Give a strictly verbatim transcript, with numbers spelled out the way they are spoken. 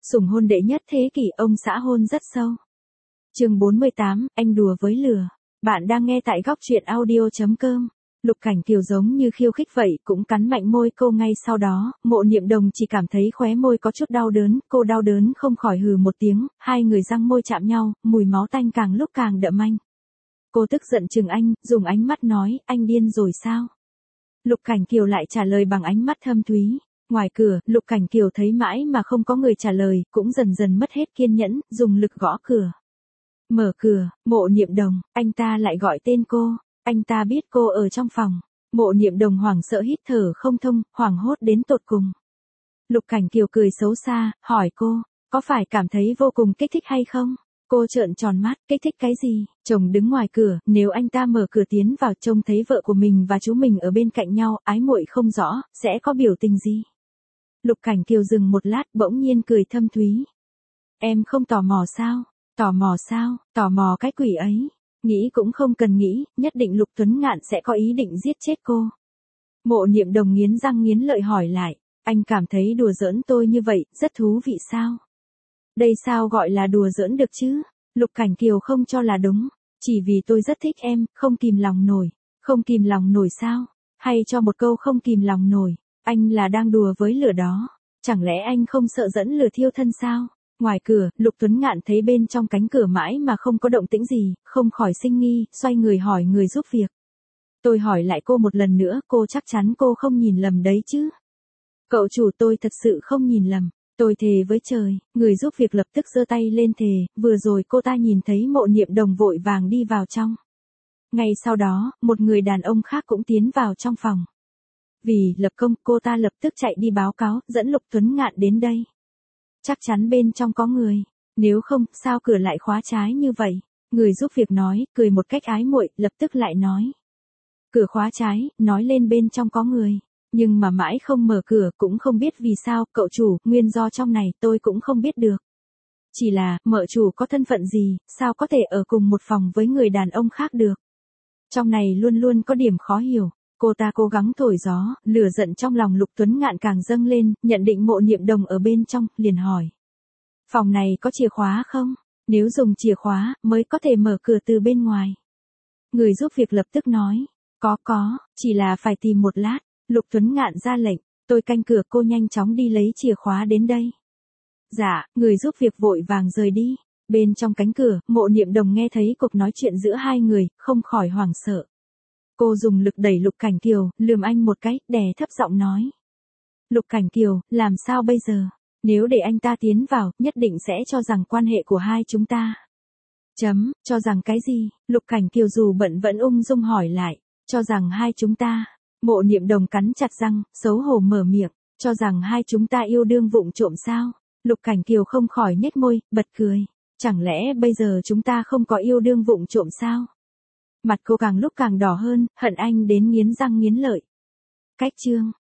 Sủng hôn đệ nhất thế kỷ, ông xã hôn rất sâu. Chương bốn mươi tám, anh đùa với lửa. Bạn đang nghe tại góc truyện audio chấm com. Lục Cảnh Kiều giống như khiêu khích vậy, cũng cắn mạnh môi cô ngay sau đó. Mộ Niệm Đồng chỉ cảm thấy khóe môi có chút đau đớn, cô đau đớn không khỏi hừ một tiếng, hai người răng môi chạm nhau, mùi máu tanh càng lúc càng đậm anh. Cô tức giận chừng anh, dùng ánh mắt nói, anh điên rồi sao? Lục Cảnh Kiều lại trả lời bằng ánh mắt thâm thúy. Ngoài cửa, Lục Cảnh Kiều thấy mãi mà không có người trả lời, cũng dần dần mất hết kiên nhẫn, dùng lực gõ cửa. Mở cửa, Mộ Niệm Đồng, anh ta lại gọi tên cô, anh ta biết cô ở trong phòng. Mộ Niệm Đồng hoảng sợ hít thở không thông, hoảng hốt đến tột cùng. Lục Cảnh Kiều cười xấu xa, hỏi cô, có phải cảm thấy vô cùng kích thích hay không? Cô trợn tròn mắt, kích thích cái gì? Chồng đứng ngoài cửa, nếu anh ta mở cửa tiến vào trông thấy vợ của mình và chú mình ở bên cạnh nhau, ái muội không rõ, sẽ có biểu tình gì? Lục Cảnh Kiều dừng một lát, bỗng nhiên cười thâm thúy. Em không tò mò sao? Tò mò sao? Tò mò cái quỷ ấy. Nghĩ cũng không cần nghĩ, nhất định Lục Tuấn Ngạn sẽ có ý định giết chết cô. Mộ Niệm Đồng nghiến răng nghiến lợi hỏi lại, anh cảm thấy đùa giỡn tôi như vậy, rất thú vị sao? Đây sao gọi là đùa giỡn được chứ? Lục Cảnh Kiều không cho là đúng, chỉ vì tôi rất thích em, không kìm lòng nổi. Không kìm lòng nổi sao? Hay cho một câu không kìm lòng nổi, anh là đang đùa với lửa đó. Chẳng lẽ anh không sợ dẫn lửa thiêu thân sao? Ngoài cửa, Lục Tuấn Ngạn thấy bên trong cánh cửa mãi mà không có động tĩnh gì, không khỏi sinh nghi, xoay người hỏi người giúp việc. Tôi hỏi lại cô một lần nữa, cô chắc chắn cô không nhìn lầm đấy chứ? Cậu chủ, tôi thật sự không nhìn lầm. Tôi thề với trời. Người giúp việc lập tức giơ tay lên thề, vừa rồi cô ta nhìn thấy Mộ Niệm Đồng vội vàng đi vào trong. Ngay sau đó, một người đàn ông khác cũng tiến vào trong phòng. Vì lập công, cô ta lập tức chạy đi báo cáo, dẫn Lục Tuấn Ngạn đến đây. Chắc chắn bên trong có người, nếu không, sao cửa lại khóa trái như vậy? Người giúp việc nói, cười một cách ái muội, lập tức lại nói. Cửa khóa trái, nói lên bên trong có người. Nhưng mà mãi không mở cửa, cũng không biết vì sao, cậu chủ, nguyên do trong này, tôi cũng không biết được. Chỉ là, mợ chủ có thân phận gì, sao có thể ở cùng một phòng với người đàn ông khác được? Trong này luôn luôn có điểm khó hiểu. Cô ta cố gắng thổi gió, lửa giận trong lòng Lục Tuấn Ngạn càng dâng lên, nhận định Mộ Niệm Đồng ở bên trong, liền hỏi. Phòng này có chìa khóa không? Nếu dùng chìa khóa, mới có thể mở cửa từ bên ngoài. Người giúp việc lập tức nói. Có có, chỉ là phải tìm một lát. Lục Tuấn Ngạn ra lệnh, tôi canh cửa, cô nhanh chóng đi lấy chìa khóa đến đây. Dạ, người giúp việc vội vàng rời đi. Bên trong cánh cửa, Mộ Niệm Đồng nghe thấy cuộc nói chuyện giữa hai người, không khỏi hoảng sợ. Cô dùng lực đẩy Lục Cảnh Kiều, lườm anh một cái, đè thấp giọng nói. Lục Cảnh Kiều, làm sao bây giờ? Nếu để anh ta tiến vào, nhất định sẽ cho rằng quan hệ của hai chúng ta. Chấm, cho rằng cái gì? Lục Cảnh Kiều dù bận vẫn ung dung hỏi lại, cho rằng hai chúng ta. Mộ Niệm Đồng cắn chặt răng, xấu hổ mở miệng, cho rằng hai chúng ta yêu đương vụng trộm sao? Lục Cảnh Kiều không khỏi nhếch môi, bật cười. Chẳng lẽ bây giờ chúng ta không có yêu đương vụng trộm sao? Mặt cô càng lúc càng đỏ hơn, hận anh đến nghiến răng nghiến lợi. Cách chương.